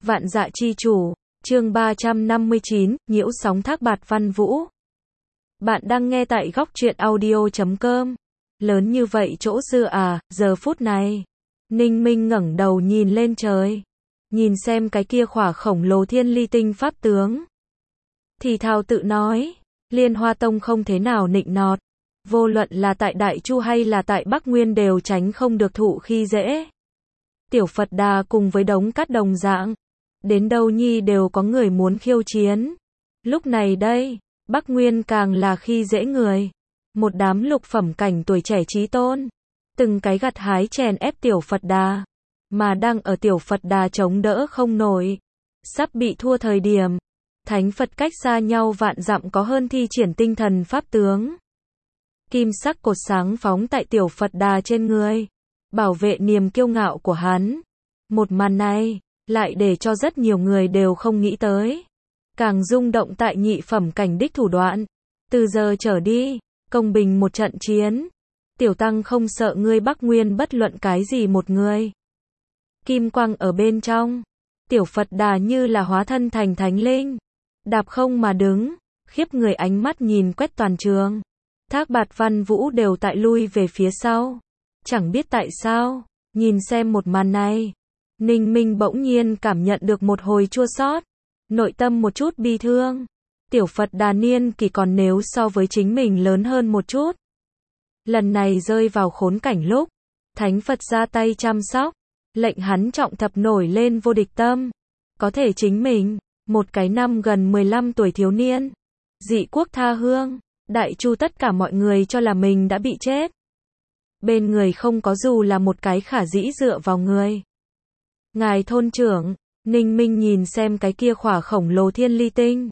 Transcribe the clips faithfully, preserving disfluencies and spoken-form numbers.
Vạn Dạ Chi Chủ, chương ba trăm năm mươi chín, nhiễu sóng Thác Bạt Văn Vũ. Bạn đang nghe tại góc truyện audio chấm com. Lớn như vậy chỗ dựa à, giờ phút này. Ninh Minh ngẩng đầu nhìn lên trời. Nhìn xem cái kia khỏa khổng lồ thiên ly tinh pháp tướng. Thì thào tự nói, Liên Hoa Tông không thế nào nịnh nọt. Vô luận là tại Đại Chu hay là tại Bắc Nguyên đều tránh không được thụ khi dễ. Tiểu Phật Đà cùng với đống cát đồng dạng. Đến đâu nhi đều có người muốn khiêu chiến. Lúc này đây, Bắc Nguyên càng là khi dễ người. Một đám lục phẩm cảnh tuổi trẻ trí tôn. Từng cái gặt hái chèn ép Tiểu Phật Đà. Mà đang ở Tiểu Phật Đà chống đỡ không nổi. Sắp bị thua thời điểm. Thánh Phật cách xa nhau vạn dặm có hơn thi triển tinh thần pháp tướng. Kim sắc cột sáng phóng tại Tiểu Phật Đà trên người. Bảo vệ niềm kiêu ngạo của hắn. Một màn này, lại để cho rất nhiều người đều không nghĩ tới. Càng rung động tại nhị phẩm cảnh đích thủ đoạn. Từ giờ trở đi, công bình một trận chiến. Tiểu Tăng không sợ ngươi Bắc Nguyên bất luận cái gì một người. Kim quang ở bên trong. Tiểu Phật Đà như là hóa thân thành thánh linh. Đạp không mà đứng, khiếp người ánh mắt nhìn quét toàn trường. Thác Bạt Văn Vũ đều tại lui về phía sau. Chẳng biết tại sao, nhìn xem một màn này. Ninh Minh bỗng nhiên cảm nhận được một hồi chua xót, nội tâm một chút bi thương. Tiểu Phật Đà niên kỳ còn nếu so với chính mình lớn hơn một chút. Lần này rơi vào khốn cảnh lúc, Thánh Phật ra tay chăm sóc, lệnh hắn trọng thập nổi lên vô địch tâm. Có thể chính mình, một cái năm gần mười lăm tuổi thiếu niên, dị quốc tha hương, Đại Chu tất cả mọi người cho là mình đã bị chết. Bên người không có dù là một cái khả dĩ dựa vào người. Ngài thôn trưởng, Ninh Minh nhìn xem cái kia khỏa khổng lồ thiên ly tinh.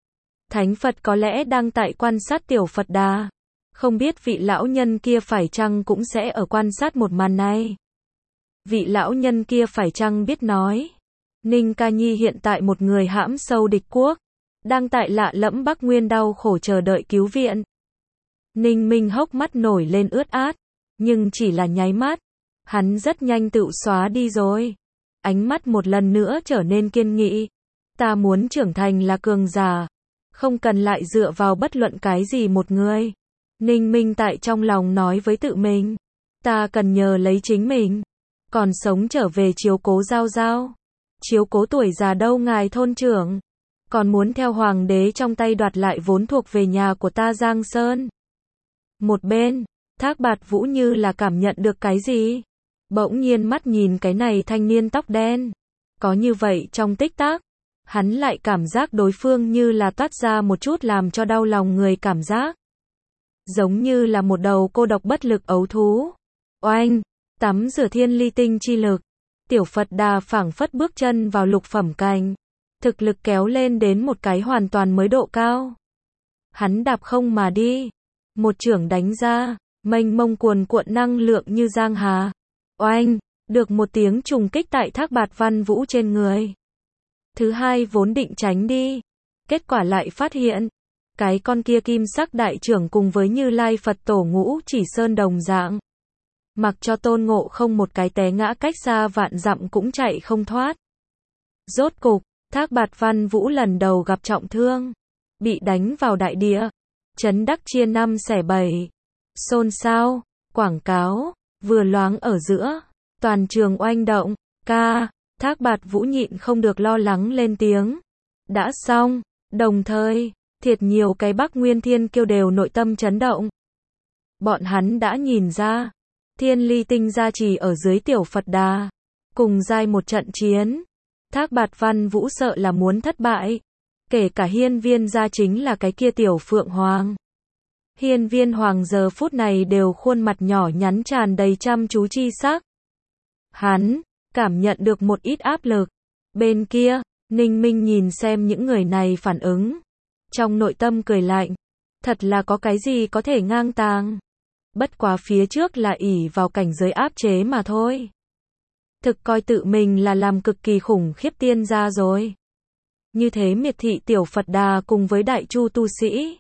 Thánh Phật có lẽ đang tại quan sát Tiểu Phật Đà. Không biết vị lão nhân kia phải chăng cũng sẽ ở quan sát một màn này. Vị lão nhân kia phải chăng biết nói. Ninh Ca Nhi hiện tại một người hãm sâu địch quốc. Đang tại lạ lẫm Bắc Nguyên đau khổ chờ đợi cứu viện. Ninh Minh hốc mắt nổi lên ướt át. Nhưng chỉ là nháy mắt. Hắn rất nhanh tự xóa đi rồi. Ánh mắt một lần nữa trở nên kiên nghị. Ta muốn trưởng thành là cường giả. Không cần lại dựa vào bất luận cái gì một người. Ninh Minh tại trong lòng nói với tự mình. Ta cần nhờ lấy chính mình. Còn sống trở về chiếu cố Giao Giao. Chiếu cố tuổi già đâu ngài thôn trưởng. Còn muốn theo hoàng đế trong tay đoạt lại vốn thuộc về nhà của ta Giang Sơn. Một bên, Thác Bạt Vũ như là cảm nhận được cái gì. Bỗng nhiên mắt nhìn cái này thanh niên tóc đen. Có như vậy trong tích tắc, hắn lại cảm giác đối phương như là toát ra một chút làm cho đau lòng người cảm giác. Giống như là một đầu cô độc bất lực ấu thú. Oanh, tắm rửa thiên ly tinh chi lực. Tiểu Phật Đà phảng phất bước chân vào lục phẩm cảnh. Thực lực kéo lên đến một cái hoàn toàn mới độ cao. Hắn đạp không mà đi. Một chưởng đánh ra, mênh mông cuồn cuộn năng lượng như giang hà. Oanh, được một tiếng trùng kích tại Thác Bạt Văn Vũ trên người. Thứ hai vốn định tránh đi. Kết quả lại phát hiện. Cái con kia kim sắc đại trưởng cùng với Như Lai Phật Tổ Ngũ Chỉ Sơn đồng dạng. Mặc cho Tôn Ngộ Không một cái té ngã cách xa vạn dặm cũng chạy không thoát. Rốt cục, Thác Bạt Văn Vũ lần đầu gặp trọng thương. Bị đánh vào đại địa. Chấn đắc chia năm xẻ bảy. Xôn xao, quảng cáo, vừa loáng ở giữa. Toàn trường oanh động, ca, Thác Bạt Vũ nhịn không được lo lắng lên tiếng. Đã xong, đồng thời, thiệt nhiều cái Bắc Nguyên thiên kiêu đều nội tâm chấn động. Bọn hắn đã nhìn ra, thiên ly tinh gia trì ở dưới Tiểu Phật Đà. Cùng giai một trận chiến. Thác Bạt Văn Vũ sợ là muốn thất bại. Kể cả Hiên Viên gia chính là cái kia Tiểu Phượng Hoàng. Hiên Viên Hoàng giờ phút này đều khuôn mặt nhỏ nhắn tràn đầy chăm chú chi sắc. Hắn, cảm nhận được một ít áp lực. Bên kia, Ninh Minh nhìn xem những người này phản ứng. Trong nội tâm cười lạnh. Thật là có cái gì có thể ngang tàng. Bất quá phía trước là ỷ vào cảnh giới áp chế mà thôi. Thực coi tự mình là làm cực kỳ khủng khiếp tiên gia rồi. Như thế miệt thị Tiểu Phật Đà cùng với Đại Chu tu sĩ.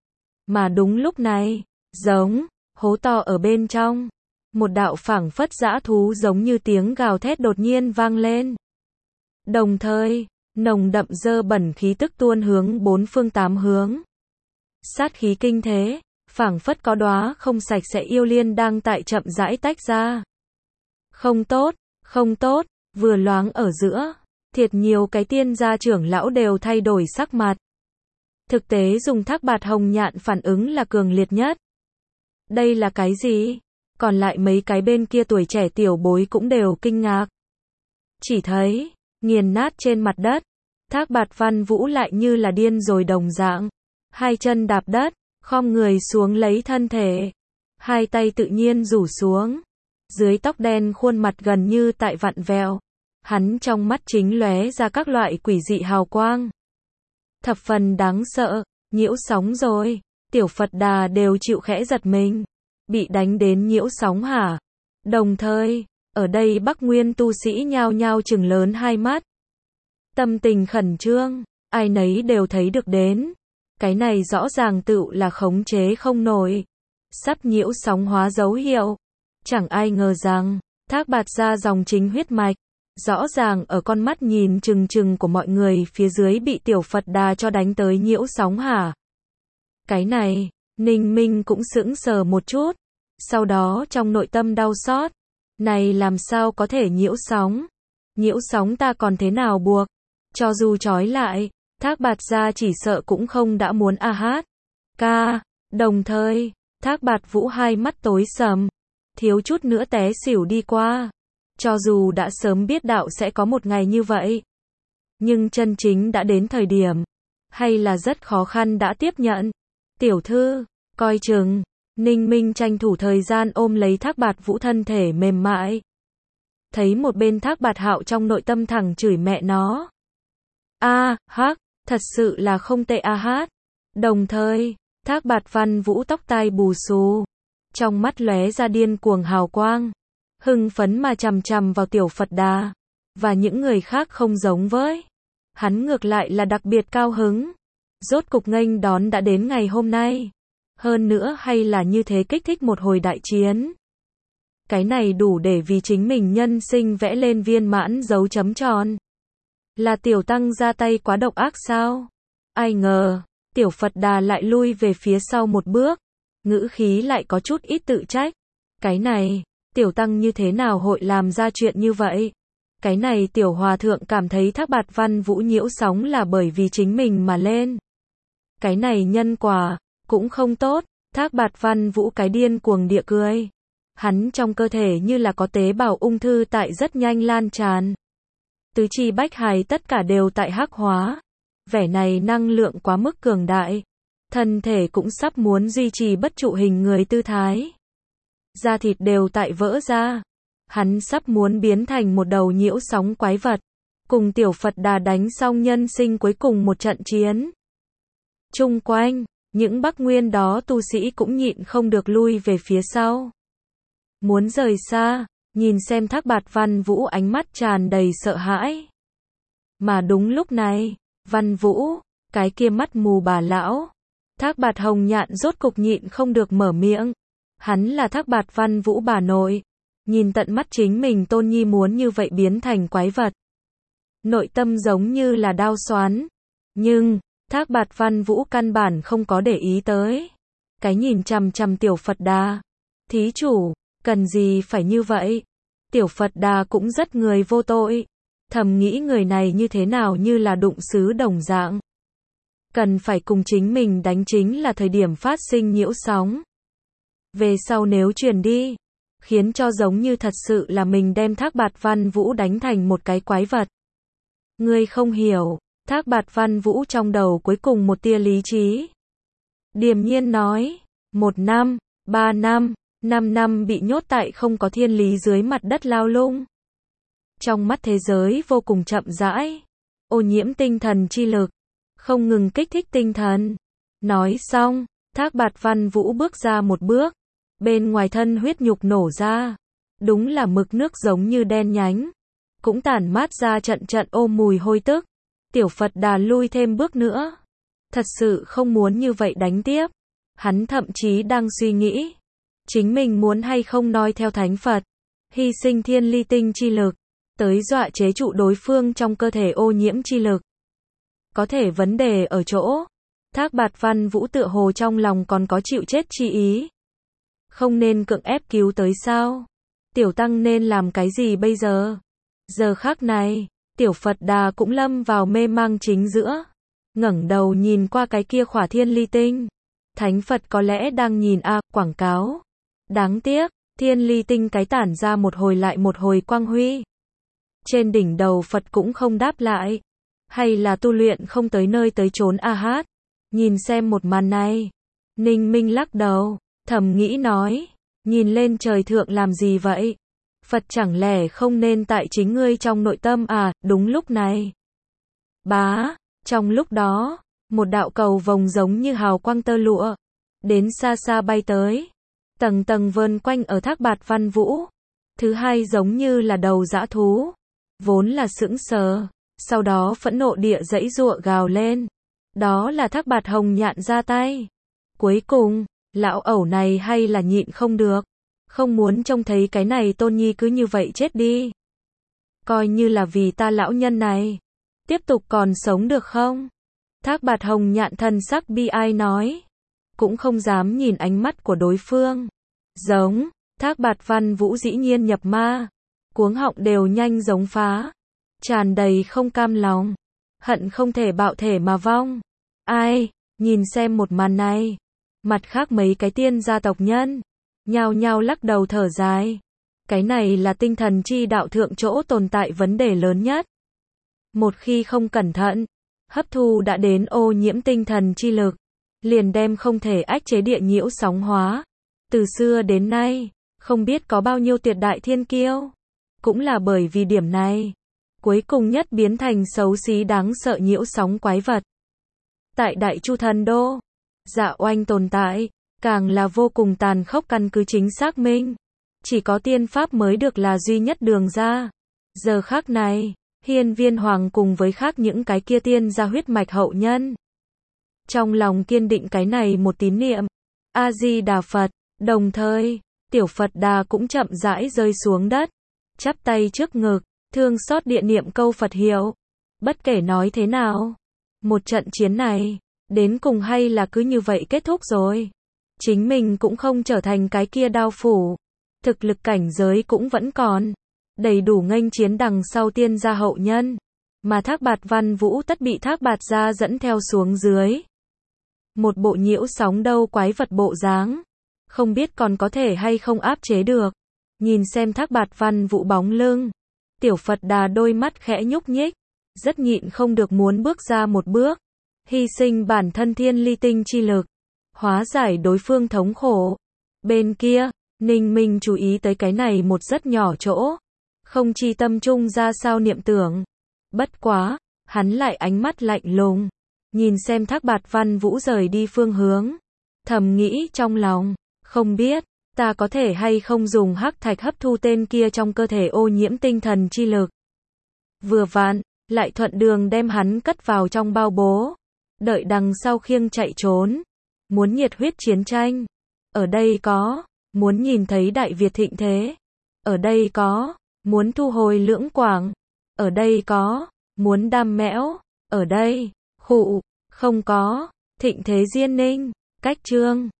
Mà đúng lúc này, giống, hố to ở bên trong. Một đạo phảng phất dã thú giống như tiếng gào thét đột nhiên vang lên. Đồng thời, nồng đậm dơ bẩn khí tức tuôn hướng bốn phương tám hướng. Sát khí kinh thế, phảng phất có đóa không sạch sẽ yêu liên đang tại chậm rãi tách ra. Không tốt, không tốt, vừa loáng ở giữa, thiệt nhiều cái tiên gia trưởng lão đều thay đổi sắc mặt. Thực tế dùng thác bạt hồng nhạn phản ứng là cường liệt nhất. Đây là cái gì? Còn lại mấy cái bên kia tuổi trẻ tiểu bối cũng đều kinh ngạc. Chỉ thấy, nghiền nát trên mặt đất, thác bạt Văn Vũ lại như là điên rồi đồng dạng. Hai chân đạp đất, khom người xuống lấy thân thể. Hai tay tự nhiên rủ xuống. Dưới tóc đen khuôn mặt gần như tại vặn vẹo. Hắn trong mắt chính lóe ra các loại quỷ dị hào quang. Thập phần đáng sợ, nhiễu sóng rồi. Tiểu Phật Đà đều chịu khẽ giật mình. Bị đánh đến nhiễu sóng hả? Đồng thời, ở đây Bắc Nguyên tu sĩ nhao nhao trừng lớn hai mắt. Tâm tình khẩn trương, ai nấy đều thấy được đến. Cái này rõ ràng tựu là khống chế không nổi. Sắp nhiễu sóng hóa dấu hiệu. Chẳng ai ngờ rằng, thác bạt ra dòng chính huyết mạch. Rõ ràng ở con mắt nhìn chừng chừng của mọi người phía dưới bị Tiểu Phật Đà cho đánh tới nhiễu sóng hả? Cái này, Ninh Minh cũng sững sờ một chút. Sau đó trong nội tâm đau xót. Này làm sao có thể nhiễu sóng? Nhiễu sóng ta còn thế nào buộc? Cho dù trói lại, thác bạt ra chỉ sợ cũng không đã muốn a hát. Ca, đồng thời, thác bạt Vũ hai mắt tối sầm. Thiếu chút nữa té xỉu đi qua. Cho dù đã sớm biết đạo sẽ có một ngày như vậy. Nhưng chân chính đã đến thời điểm. Hay là rất khó khăn đã tiếp nhận. Tiểu thư, coi chừng. Ninh Minh tranh thủ thời gian ôm lấy thác bạt Vũ thân thể mềm mại. Thấy một bên thác bạt Hạo trong nội tâm thẳng chửi mẹ nó. A, hắc, thật sự là không tệ a hát. Đồng thời, thác bạt Văn Vũ tóc tai bù xù. Trong mắt lóe ra điên cuồng hào quang. Hưng phấn mà chằm chằm vào Tiểu Phật Đà. Và những người khác không giống với. Hắn ngược lại là đặc biệt cao hứng. Rốt cục nghênh đón đã đến ngày hôm nay. Hơn nữa hay là như thế kích thích một hồi đại chiến. Cái này đủ để vì chính mình nhân sinh vẽ lên viên mãn dấu chấm tròn. Là Tiểu Tăng ra tay quá độc ác sao? Ai ngờ, Tiểu Phật Đà lại lui về phía sau một bước. Ngữ khí lại có chút ít tự trách. Cái này, Tiểu Tăng như thế nào hội làm ra chuyện như vậy? Cái này Tiểu Hòa Thượng cảm thấy thác bạt Văn Vũ nhiễu sóng là bởi vì chính mình mà lên. Cái này nhân quả, cũng không tốt. Thác bạt Văn Vũ cái điên cuồng địa cười. Hắn trong cơ thể như là có tế bào ung thư tại rất nhanh lan tràn. Tứ chi bách hài tất cả đều tại hắc hóa. Vẻ này năng lượng quá mức cường đại. Thân thể cũng sắp muốn duy trì bất trụ hình người tư thái. Da thịt đều tại vỡ ra. Hắn sắp muốn biến thành một đầu nhiễu sóng quái vật. Cùng Tiểu Phật Đà đánh xong nhân sinh cuối cùng một trận chiến. Chung quanh, những Bắc Nguyên đó tu sĩ cũng nhịn không được lui về phía sau. Muốn rời xa, nhìn xem thác bạt Văn Vũ ánh mắt tràn đầy sợ hãi. Mà đúng lúc này, Văn Vũ, cái kia mắt mù bà lão. Thác bạt Hồng Nhạn rốt cục nhịn không được mở miệng. Hắn là thác bạt Văn Vũ bà nội. Nhìn tận mắt chính mình tôn nhi muốn như vậy biến thành quái vật. Nội tâm giống như là đao xoắn. Nhưng, thác bạt Văn Vũ căn bản không có để ý tới. Cái nhìn chằm chằm Tiểu Phật Đà. Thí chủ, cần gì phải như vậy? Tiểu Phật Đà cũng rất người vô tội. Thầm nghĩ người này như thế nào như là đụng sứ đồng dạng. Cần phải cùng chính mình đánh chính là thời điểm phát sinh nhiễu sóng. Về sau nếu truyền đi, khiến cho giống như thật sự là mình đem thác bạt Văn Vũ đánh thành một cái quái vật. Ngươi không hiểu, thác bạt Văn Vũ trong đầu cuối cùng một tia lý trí. Điềm nhiên nói, một năm, ba năm, năm năm bị nhốt tại không có thiên lý dưới mặt đất lao lung. Trong mắt thế giới vô cùng chậm rãi, ô nhiễm tinh thần chi lực, không ngừng kích thích tinh thần. Nói xong, thác bạt Văn Vũ bước ra một bước, bên ngoài thân huyết nhục nổ ra, đúng là mực nước giống như đen nhánh, cũng tản mát ra trận trận ô mùi hôi tức. Tiểu Phật Đà lui thêm bước nữa, thật sự không muốn như vậy đánh tiếp. Hắn thậm chí đang suy nghĩ, chính mình muốn hay không noi theo thánh Phật, hy sinh thiên ly tinh chi lực, tới dọa chế trụ đối phương trong cơ thể ô nhiễm chi lực. Có thể vấn đề ở chỗ, Thác Bạt Văn Vũ tựa hồ trong lòng còn có chịu chết chi ý. Không nên cưỡng ép cứu tới sao? Tiểu tăng nên làm cái gì bây giờ? Giờ khắc này, Tiểu Phật Đà cũng lâm vào mê mang chính giữa. Ngẩng đầu nhìn qua cái kia khỏa thiên ly tinh. Thánh Phật có lẽ đang nhìn a, à, quảng cáo. Đáng tiếc, thiên ly tinh cái tản ra một hồi lại một hồi quang huy. Trên đỉnh đầu Phật cũng không đáp lại. Hay là tu luyện không tới nơi tới chốn a hát. Nhìn xem một màn này. Ninh Minh lắc đầu, thầm nghĩ nói. Nhìn lên trời thượng làm gì vậy? Phật chẳng lẽ không nên tại chính ngươi trong nội tâm à? Đúng lúc này. Bá, trong lúc đó, một đạo cầu vồng giống như hào quang tơ lụa. Đến xa xa bay tới. Tầng tầng vờn quanh ở Thác Bạt Văn Vũ. Thứ hai giống như là đầu dã thú. Vốn là sững sờ. Sau đó phẫn nộ địa dãy giụa gào lên. Đó là Thác Bạt Hồng Nhạn ra tay. Cuối cùng, lão ẩu này hay là nhịn không được. Không muốn trông thấy cái này tôn nhi cứ như vậy chết đi. Coi như là vì ta lão nhân này. Tiếp tục còn sống được không? Thác Bạt Hồng Nhạn thần sắc bi ai nói. Cũng không dám nhìn ánh mắt của đối phương. Giống, Thác Bạt Văn Vũ dĩ nhiên nhập ma. Cuống họng đều nhanh giống phá. Tràn đầy không cam lòng. Hận không thể bạo thể mà vong. Ai, nhìn xem một màn này. Mặt khác mấy cái tiên gia tộc nhân. Nhao nhao lắc đầu thở dài. Cái này là tinh thần chi đạo thượng chỗ tồn tại vấn đề lớn nhất. Một khi không cẩn thận, hấp thu đã đến ô nhiễm tinh thần chi lực. Liền đem không thể ách chế địa nhiễu sóng hóa. Từ xưa đến nay, không biết có bao nhiêu tuyệt đại thiên kiêu. Cũng là bởi vì điểm này. Cuối cùng nhất biến thành xấu xí đáng sợ nhiễu sóng quái vật. Tại Đại Chu Thần Đô, Dạ Oanh tồn tại, càng là vô cùng tàn khốc căn cứ chính xác minh. Chỉ có tiên pháp mới được là duy nhất đường ra. Giờ khắc này, Hiên Viên Hoàng cùng với khác những cái kia tiên gia huyết mạch hậu nhân. Trong lòng kiên định cái này một tín niệm. A-di-đà Phật, đồng thời, Tiểu Phật Đà cũng chậm rãi rơi xuống đất. Chắp tay trước ngực, thương xót địa niệm câu Phật hiệu. Bất kể nói thế nào, một trận chiến này, đến cùng hay là cứ như vậy kết thúc rồi. Chính mình cũng không trở thành cái kia đao phủ. Thực lực cảnh giới cũng vẫn còn. Đầy đủ nghênh chiến đằng sau tiên gia hậu nhân. Mà Thác Bạt Văn Vũ tất bị Thác Bạt gia dẫn theo xuống dưới. Một bộ nhiễu sóng đâu quái vật bộ dáng. Không biết còn có thể hay không áp chế được. Nhìn xem Thác Bạt Văn Vũ bóng lưng. Tiểu Phật Đà đôi mắt khẽ nhúc nhích. Rất nhịn không được muốn bước ra một bước. Hy sinh bản thân thiên ly tinh chi lực. Hóa giải đối phương thống khổ. Bên kia, Ninh Minh chú ý tới cái này một rất nhỏ chỗ. Không chi tâm trung ra sao niệm tưởng. Bất quá, hắn lại ánh mắt lạnh lùng. Nhìn xem Thác Bạt Văn Vũ rời đi phương hướng. Thầm nghĩ trong lòng, không biết, ta có thể hay không dùng hắc thạch hấp thu tên kia trong cơ thể ô nhiễm tinh thần chi lực. Vừa vặn, lại thuận đường đem hắn cất vào trong bao bố. Đợi đằng sau khiêng chạy trốn. Muốn nhiệt huyết chiến tranh. Ở đây có, muốn nhìn thấy Đại Việt thịnh thế. Ở đây có, muốn thu hồi Lưỡng Quảng. Ở đây có, muốn đam mẽo. Ở đây, khụ, không có, thịnh thế Diên Ninh. Cách chương